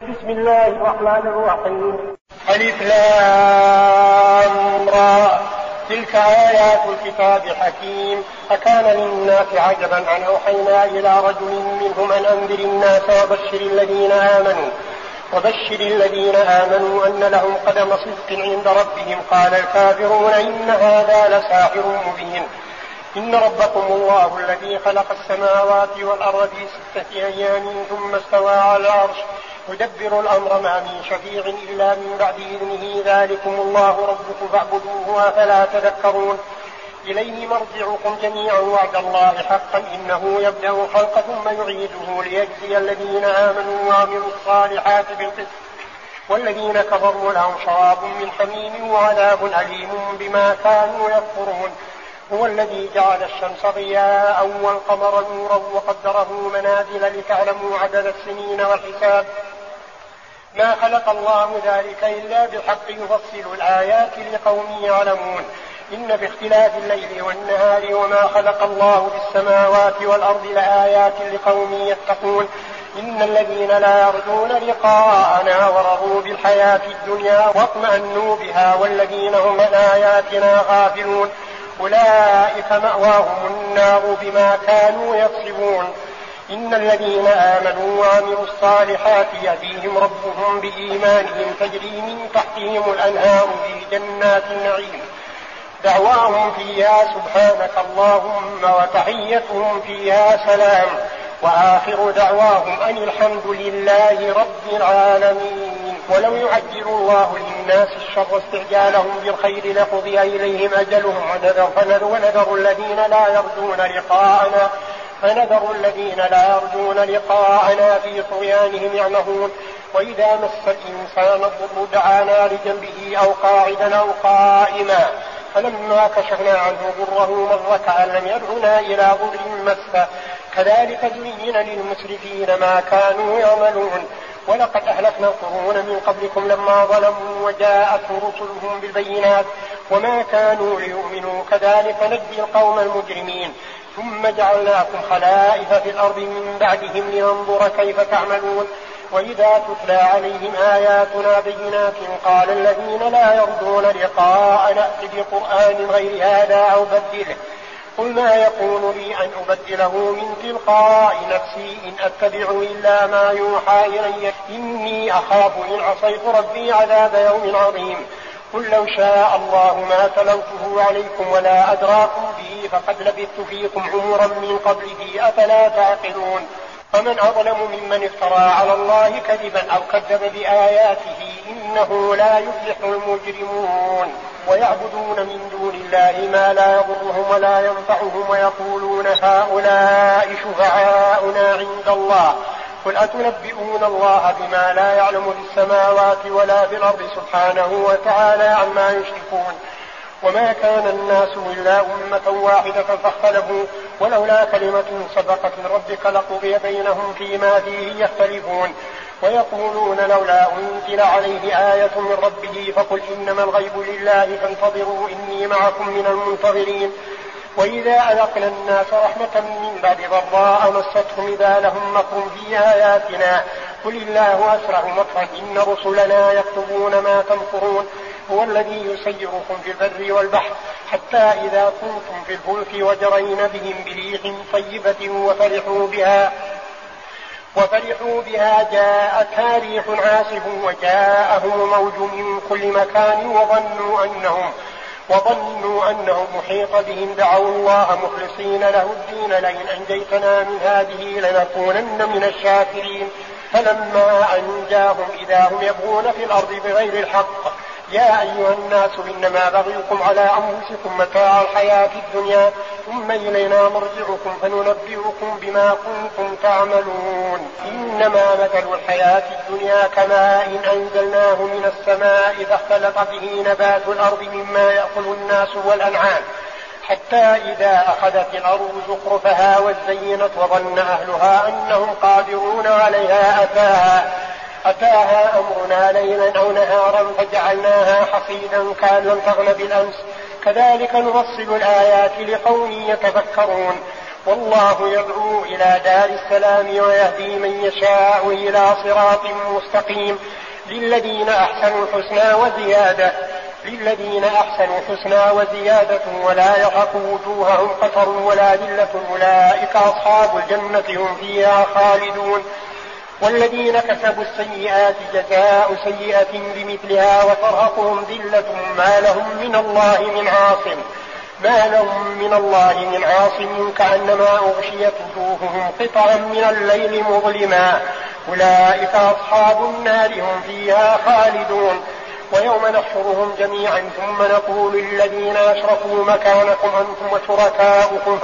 بسم الله الرحمن الرحيم. ألف لام را. تلك آيات الكتاب الحكيم. أكان للناس عجبا أن أوحينا إلى رجل منهم أن أنذر الناس وبشر الذين آمنوا أن لهم قدم صدق عند ربهم. قال الكافرون إن هذا لساحر مبين. إن ربكم الله الذي خلق السماوات والأرض في 6 أيام ثم استوى على العرش يدبر الأمر ما من شفيع إلا من بعد إذنه ذلكم الله ربكم فاعبدوه أفلا تذكرون. إليه مرجعكم جميعا وعد الله حقا إنه يبدأ الخلق ثم يعيده ليجزي الذين آمنوا وعملوا الصالحات بالقسط والذين كفروا لهم شراب من حميم وعذاب أليم بما كانوا يكفرون. هو الذي جعل الشمس ضياء والقمر نورا وقدره منازل لتعلموا عدد السنين والحساب ما خلق الله ذلك إلا بالحق يفصل الآيات لقوم يعلمون. إن باختلاف الليل والنهار وما خلق الله في السماوات والأرض لآيات لقوم يتقون. إن الذين لا يرجون لقاءنا ورضوا بالحياة الدنيا واطمأنوا بها والذين هم عن آياتنا غافلون أولئك مأواهم النار بما كانوا يكسبون. إن الذين آمنوا وعملوا الصالحات يهديهم ربهم بإيمانهم تجري من تحتهم الأنهار في جنات النعيم دعواهم فيها سبحانك اللهم وتحيتهم فيها سلام وآخر دعواهم أن الحمد لله رب العالمين. ولو يعجل الله للناس الشر استعجالهم بالخير لقضي إليهم أجلهم ونذر الذين لا يرجون لقاءنا في طغيانهم يعمهون. وإذا مس الإنسان الضر دعانا لجنبه أو قاعدا أو قائما فلما كشفنا عنه ضره مر كأن لم يدعنا إلى ضر مسه كذلك زين للمسرفين ما كانوا يعملون. ولقد أهلكنا القرون من قبلكم لما ظلموا وجاءتهم رسلهم بالبينات وما كانوا ليؤمنوا كذلك نجزي القوم المجرمين. ثم جعلناكم خلائف في الأرض من بعدهم لننظر كيف تعملون. وإذا تتلى عليهم آياتنا بينات قال الذين لا يرجون لقاء نأت بقرآن غير هذا أو بدله قل ما يكون لي أن أبدله من تلقاء نفسي إن أتبع إلا ما يوحى إلي إني أخاف إن عصيت ربي عذاب يوم عظيم. قل لو شاء الله ما تلوته عليكم ولا أدراكم به فقد لبثت فيكم عمرا من قبله أفلا تعقلون. فمن أظلم ممن افترى على الله كذبا أو كذب بآياته إنه لا يفلح المجرمون. ويعبدون من دون الله ما لا يضرهم ولا ينفعهم ويقولون هؤلاء شفعاؤنا عند الله قل أتنبئون الله بما لا يعلم في السماوات ولا في الأرض سبحانه وتعالى عما يشركون. وما كان الناس إلا أمة واحدة فاختلفوا ولولا كلمة سبقت من ربك لقضي بينهم فيما فيه يختلفون. ويقولون لولا أنزل عليه آية من ربه فقل إنما الغيب لله فانتظروا إني معكم من المنتظرين. وإذا أذقنا الناس رحمة من بعد ضراء مستهم إذا لهم مكر في آياتنا قل الله أسرع مكرا إن رسلنا يكتبون ما تمكرون. هو الذي يسيركم في البر والبحر حتى إذا كنتم في الفلك وجرين بهم بريح طيبة وفرحوا بها جاءتها ريح عاصف وجاءهم موج من كل مكان وظنوا أنهم محيط بهم دعوا الله مخلصين له الدين لئن أنجيتنا من هذه لنكونن من الشاكرين. فلما أنجاهم إذا هم يبغون في الأرض بغير الحق يا أيها الناس إنما بغيكم على أنفسكم متاع الحياة الدنيا ثم إلينا مرجعكم فننبئكم بما كنتم تعملون. إنما مثل الحياة الدنيا كماء إن أنزلناه من السماء فاختلط به نبات الأرض مما يأكل الناس والأنعام حتى إذا أخذت الأرض زخرفها وزينت وظن أهلها أنهم قادرون عليها أتاها أمرنا ليلا أو نهارا فجعلناها حصيدا كأن لم تغن بالأمس كذلك نفصل الآيات لقوم يتفكرون. والله يدعو إلى دار السلام ويهدي من يشاء إلى صراط مستقيم. للذين أحسنوا الحسنى وزيادة ولا يرهق وجوههم قتر ولا ذلة أولئك أصحاب الجنة هم فيها خالدون. والذين كسبوا السيئات جزاء سيئة بمثلها وترهقهم ذلة ما لهم من الله من عاصم كأنما أغشيت وجوههم قطعا من الليل مظلما أولئك أصحاب النار هم فيها خالدون. ويوم نحشرهم جميعا ثم نقول للذين أشركوا مكانكم أنتم وشركاؤكم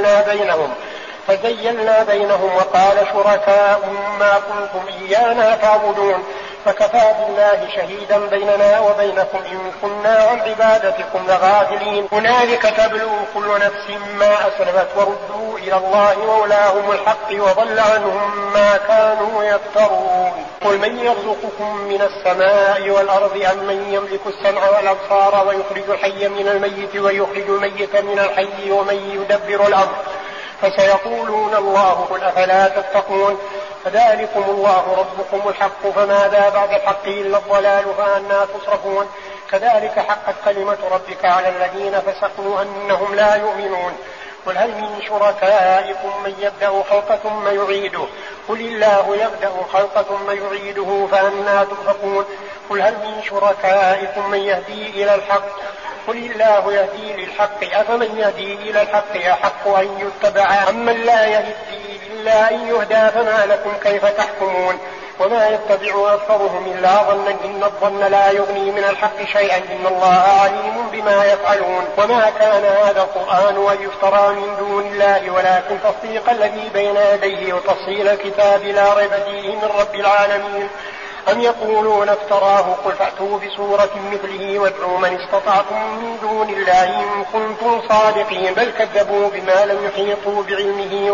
فزيلنا بينهم وقال شركاؤهم ما كنتم إيانا تعبدون فكفى بالله شهيدا بيننا وبينكم إن كنا عن عبادتكم لغافلين. هنالك تبلو كل نفس ما أسلفت وردوا إلى الله مولاهم الحق وضل عنهم ما كانوا يفترون. قل من يرزقكم من السماء والأرض أم من يملك السمع والأبصار ويخرج الحي من الميت ويخرج الميت من الحي ومن يدبر الأمر فسيقولون الله قل أفلا تتقون. فذلكم الله ربكم الحق فماذا بعد الحق إلا الضلال فأنى تصرفون. كذلك حقت كلمة ربك على الذين فسقوا أنهم لا يؤمنون. قل هل من شركائكم من يبدأ الخلق ثم يعيده قل الله يبدأ الخلق ثم يعيده فأنى تؤفكون. قل هل من شركائكم من يهدي إلى الحق قل الله يهدي للحق أفمن يهدي إلى الحق أحق أن يتبع أمن لا يهدي إلا أن يهدى فما لكم كيف تحكمون. وما يتبع أكثرهم إلا ظنا إن الظن لا يغني من الحق شيئا إن الله عليم بما يفعلون. وما كان هذا القرآن أن يفترى من دون الله ولكن تصديق الذي بين يديه وتفصيل الكتاب لا ريب فيه من رب العالمين. أم يقولون افتراه قل فأتوا بسورة مثله وادعوا من استطعتم من دون الله إن كنتم صادقين بل كذبوا بما لم يحيطوا بعلمه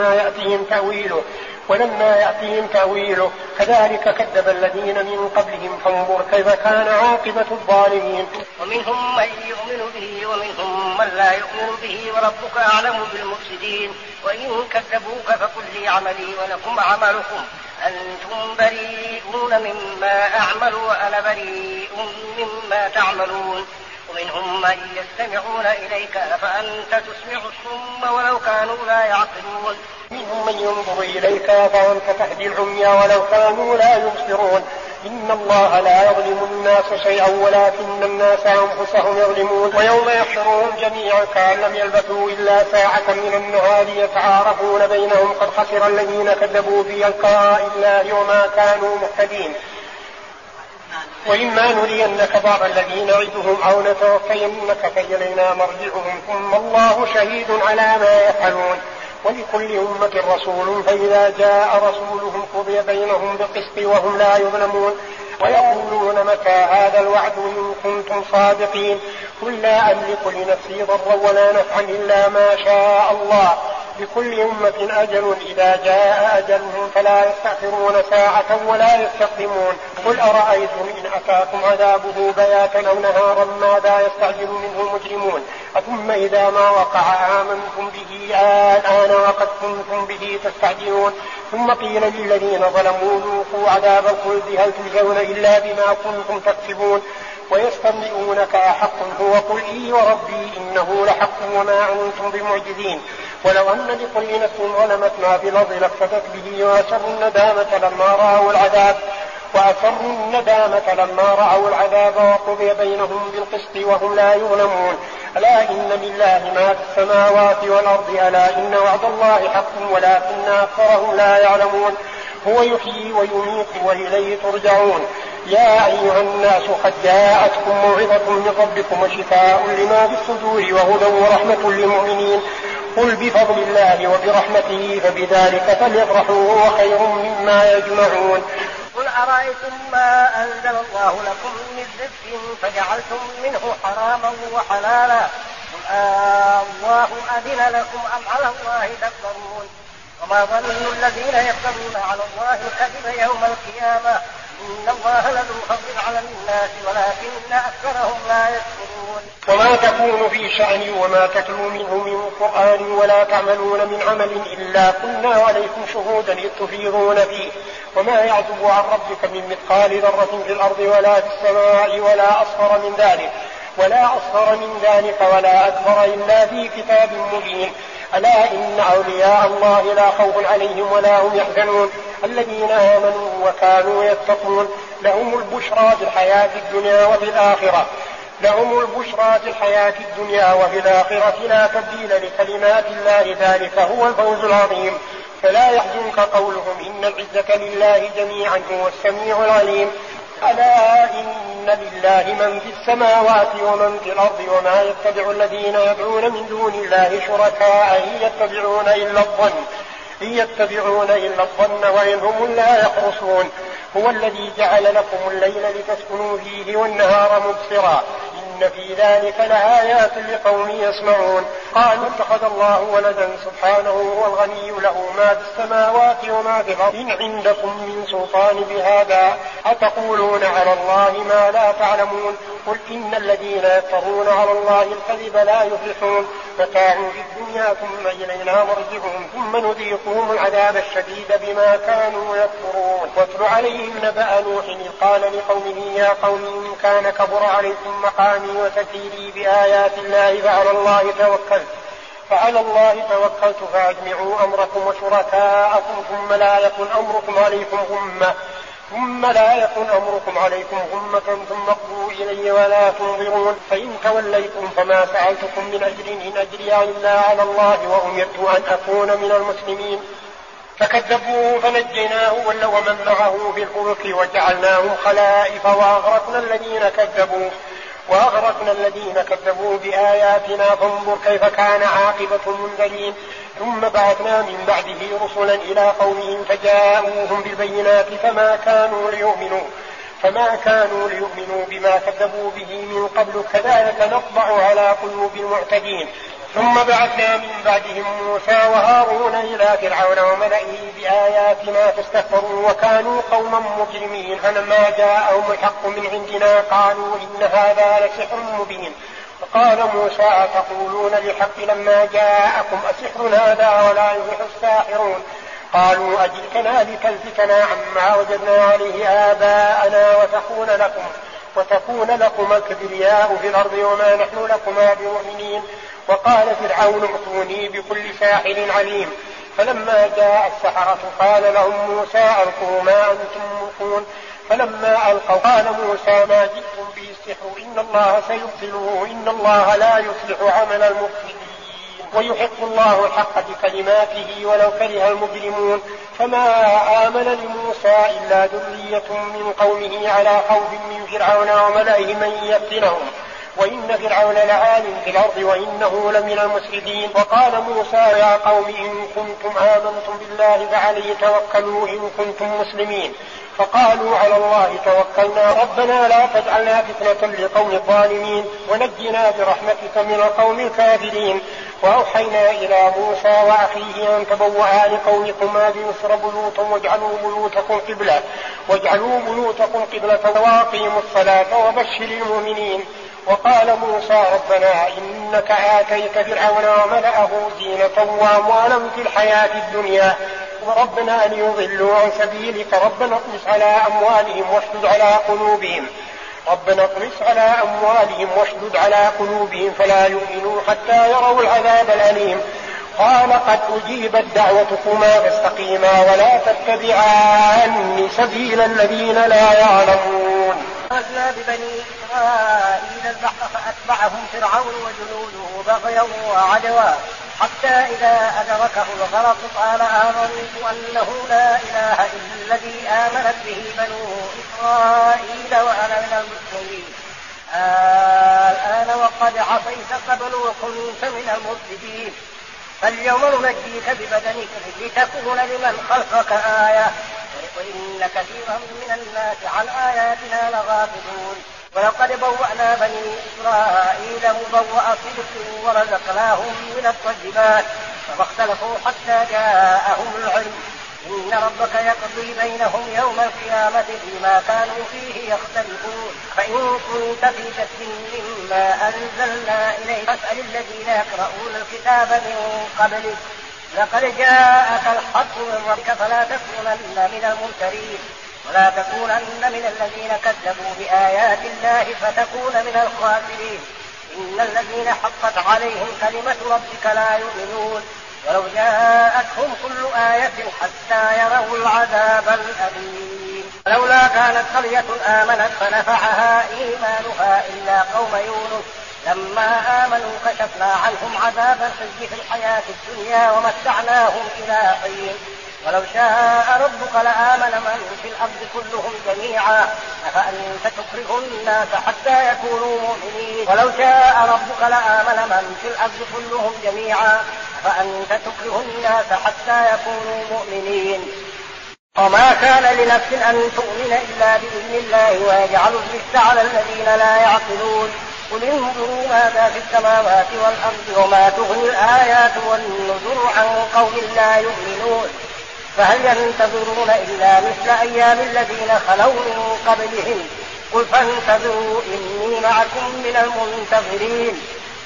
ولما يأتيهم تأويله كذلك كذب الذين من قبلهم فانظر كيف كان عاقبة الظالمين. ومنهم من يؤمن به ومنهم من لا يؤمن به وربك أعلم بالمفسدين. وإن كذبوك فقل لي عملي ولكم عملكم أنتم بريئون مما أعمل وأنا بريء مما تعملون. ومنهم من يستمعون إليك فأنت تسمع الصم ولو كانوا لا يعقلون. منهم من ينظر إليك فأنت تهدي العمي ولو كانوا لا يبصرون. إن الله لا يظلم الناس شيئا ولكن الناس أنفسهم يظلمون. ويوم يحشرهم جميعا كأن لم يلبثوا إلا ساعة من النهار يتعارفون بينهم قد خسر الذين كذبوا بلقاء الله وما كانوا مهتدين. وإما نرينك بعض الذين نعدهم أو نتوفينك فإلينا مرجعهم ثم الله شهيد على ما يفعلون. ولكل أمة رسول فإذا جاء رسولهم قضي بينهم بالقسط وهم لا يظلمون. ويقولون متى هذا الوعد إن كنتم صادقين قل لا أملك لنفسي ضرا ولا نفعا إلا ما شاء الله لكل أمة أجل إذا جاء أجلهم فلا يستأخرون ساعة ولا يستقدمون. قل أرأيتم إن أتاكم عذابه بياتا أو نهارا ماذا يستعجل منه المجرمون ثم إذا ما وقع آمنتم به الآن وقد كنتم به تستعجلون. ثم قيل للذين ظلموا ذوقوا عذاب الخلد هل تجزون إلا بما كنتم تكسبون. ويستنبئونك أحق هو قل إي وربي إنه لحق وما أنتم بمعجزين. ولو أن لكل نفس ظلمت ما في الأرض لافتدت به وأسروا الندامة لما رأوا العذاب وقضي بينهم بالقسط وهم لا يظلمون. ألا إن لله ما في السماوات والأرض ألا إن وعد الله حق ولكن أكثرهم لا يعلمون. هو يحيي ويميت وإليه ترجعون. يا أيها الناس قد جاءتكم موعظة من ربكم وشفاء لما في الصدور وهدى ورحمة للمؤمنين. قل بفضل الله وبرحمته فبذلك فليفرحوا هو خير مما يجمعون. قل أرأيتم ما أنزل الله لكم من رزق فجعلتم منه حراما وحلالا قل الله أذن لكم أم على الله تفترون. وما ظن الذين يفترون على الله الكذب يوم القيامة إن الله لذو فضل على الناس ولكن أكثرهم لا يشكرون. وما تكون في شأن وما تتلو منه من قرآن ولا تعملون من عمل إلا كنا عليكم شهودا إذ تفيضون فيه وما يعزب عن ربك من مثقال ذرة في الأرض ولا في السماء ولا أصغر من ذلك ولا أكبر إلا في كتاب مبين. ألا إن أولياء الله لا خوف عليهم ولا هم يحزنون الذين آمنوا وكانوا يتقون لهم البشرى في الحياة الدنيا وفي الآخرة لا تبديل لكلمات الله ذلك هو الفوز العظيم. فلا يحزنك قولهم إن العزة لله جميعا هو السميع العليم. ألا إن لله من في السماوات ومن في الأرض وما يتبع الذين يدعون من دون الله شركاء إن يتبعون إلا الظن وإن هم لا يخرصون. هو الذي جعل لكم الليل لتسكنوا فيه والنهار مبصرا إن في ذلك لآيات لقوم يسمعون. قالوا اتخذ الله ولدا سبحانه هو الغني له ما في السماوات وما في الأرض إن عندكم من سلطان بهذا أتقولون على الله ما لا تعلمون. قل إن الذين يفترون على الله الكذب لا يفلحون متاع في الدنيا ثم إلينا مرجعهم ثم نذيقهم العذاب الشديد بما كانوا يكفرون. واتل عليهم نبأ نوح إذ قال لقومه يا قوم إن كان كبر عليكم مقامي وتذكيري بآيات الله فعلى الله توكلت فأجمعوا أمركم وشركاءكم ثم لا يكن أمركم عليكم غمة ثم اقضوا إلي ولا تنظرون. فإن توليتم فما سألتكم من أجر إن أجري إلا على الله وأمرت أن أكون من المسلمين. فكذبوه فنجيناه ومن معه في الفلك وجعلناهم خلائف وأغرقنا الذين كذبوا بآياتنا فانظر كيف كان عاقبة المنذرين. ثم بعثنا من بعده رسلا إلى قومهم فجاءوهم بالبينات فما كانوا ليؤمنوا بما كذبوا به من قبل كذلك نطبع على قلوب المعتدين. ثم بعثنا من بعدهم موسى وهارون إلى فرعون وملئه بآياتنا فاستكبروا وكانوا قوما مجرمين. فلما جاءهم الحق من عندنا قالوا إن هذا لسحر مبين. فقال موسى أتقولون للحق لما جاءكم أسحر هذا ولا يفلح الساحرون. قالوا أجئتنا لتلفتنا عما وجدنا عليه آباءنا وتكون لكم الكبرياء في الأرض وما نحن لكما بمؤمنين. وقال فرعون ائتوني بكل ساحر عليم. فلما جاء السحرة قال لهم موسى ألقوا ما أنتم ملقون. فلما ألقوا قال موسى ما جئتم به السحر إن الله سيبطله إن الله لا يصلح عمل المفسدين ويحق الله الحق بكلماته ولو كره المجرمون. فما آمن لموسى إلا ذرية من قومه على خوف من فرعون وملئه من يفتنهم وإن فرعون لعال في الأرض وإنه لمن المسرفين. وقال موسى يا قوم إن كنتم آمنتم بالله فعليه توكلوا إن كنتم مسلمين. فقالوا على الله توكلنا ربنا لا تجعلنا فتنة لقوم الظالمين ونجنا برحمتك من القوم الكافرين. وأوحينا إلى موسى وأخيه أن تبوأ لقومكما بمصر بيوتا واجعلوا بيوتكم قبلة وأقيموا الصلاة وبشر المؤمنين. وقال موسى ربنا إنك آتيت فرعون وملأه زينة وأموالا في الحياة الدنيا وربنا ليضلوا عن سبيلك ربنا اطمس على أموالهم واشدد على قلوبهم فلا يؤمنوا حتى يروا العذاب الأليم. قال قد أجيبت دعوتكما فاستقيما ولا تتبعان سبيل الذين لا يعلمون. أخذنا ببني إسرائيل البحر فأتبعهم فرعون وجنوده بغيا وعدوا حتى إذا أدركه الغرق قال آمنت أنه لا إله إلا الذي آمنت به بنو إسرائيل وأنا من المسلمين. الآن وقد عصيت قبل وكنت من المفسدين. فاليوم ننجيك ببدنك لتكون لمن خلفك آية وإن كثيرا من الناس عن آياتنا لغافلون. ولقد بوأنا بني إسرائيل مبوأ صدق ورزقناهم من الطيبات فما اختلفوا حتى جاءهم العلم إن ربك يقضي بينهم يوم القيامة فيما كانوا فيه يختلفون فإن كنت في شك مما أنزلنا إليك فاسأل الذين يقرؤون الكتاب من قبلك لقد جاءك الحق من ربك فلا تكونن من الممترين ولا تكونن من الذين كذبوا بآيات الله فتكون من الخاسرين إن الذين حقت عليهم كلمة ربك لا يؤمنون ولو جاءتهم كل آية حتى يروا العذاب الأليم ولولا كانت قرية آمنت فنفعها إيمانها إلا قوم يونس لما آمنوا كشفنا عنهم عذاب الخزي في الحياة الدنيا ومتعناهم إلى حين ولو شاء ربك لآمن من في الأرض كلهم جميعا أفأنت تكره الناس حتى يكونوا مؤمنين ولو شاء ربك لآمن من في الأرض كلهم جميعا أفأنت تكره الناس حتى يكونوا مؤمنين وما كان لنفس أن تؤمن إلا بإذن الله ويجعل الرجس على الذين لا يعقلون قل انظروا ماذا في السماوات والأرض وما تغني الآيات والنذر عن قوم لا يؤمنون فهل ينتظرون إلا مثل أيام الذين خلوا من قبلهم قل فانتظروا إني معكم من المنتظرين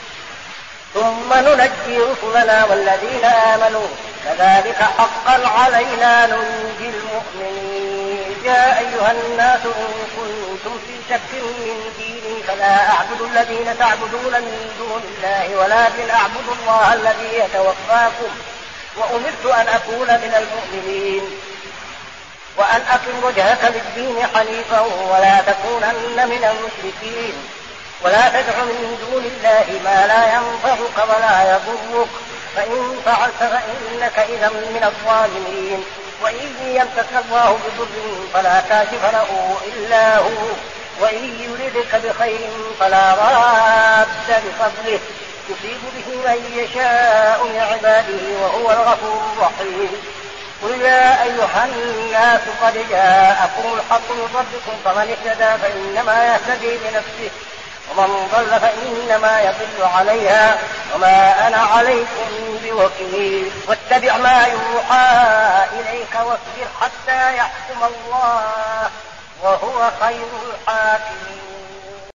ثم ننجي رسلنا والذين آمنوا كذلك حقا علينا ننجي المؤمنين يا أيها الناس إن كنتم في شك من ديني فلا أعبد الذين تعبدون من دون الله ولكن أعبد الله الذي يتوفاكم وأمرت أن أكون من المؤمنين وأن أقم وجهك للدين حنيفا ولا تكونن من المشركين ولا تدع من دون الله ما لا ينفعك ولا يضرك فإن فعلت فإنك إذا من الظالمين وإن يمسك الله بضر فلا كاشف له إلا هو وإن يردك بخير فلا راد لفضله يصيب به من يشاء من عباده وهو الغفور الرحيم قل يا أيها الناس قد جاءكم الحق من ربكم فمن اهتدى فإنما يهتدي لنفسه ومن ضل فإنما يضل عليها وما أنا عليكم بوكيل واتبع ما يوحى إليك واصبر حتى يحكم الله وهو خير الحاكمين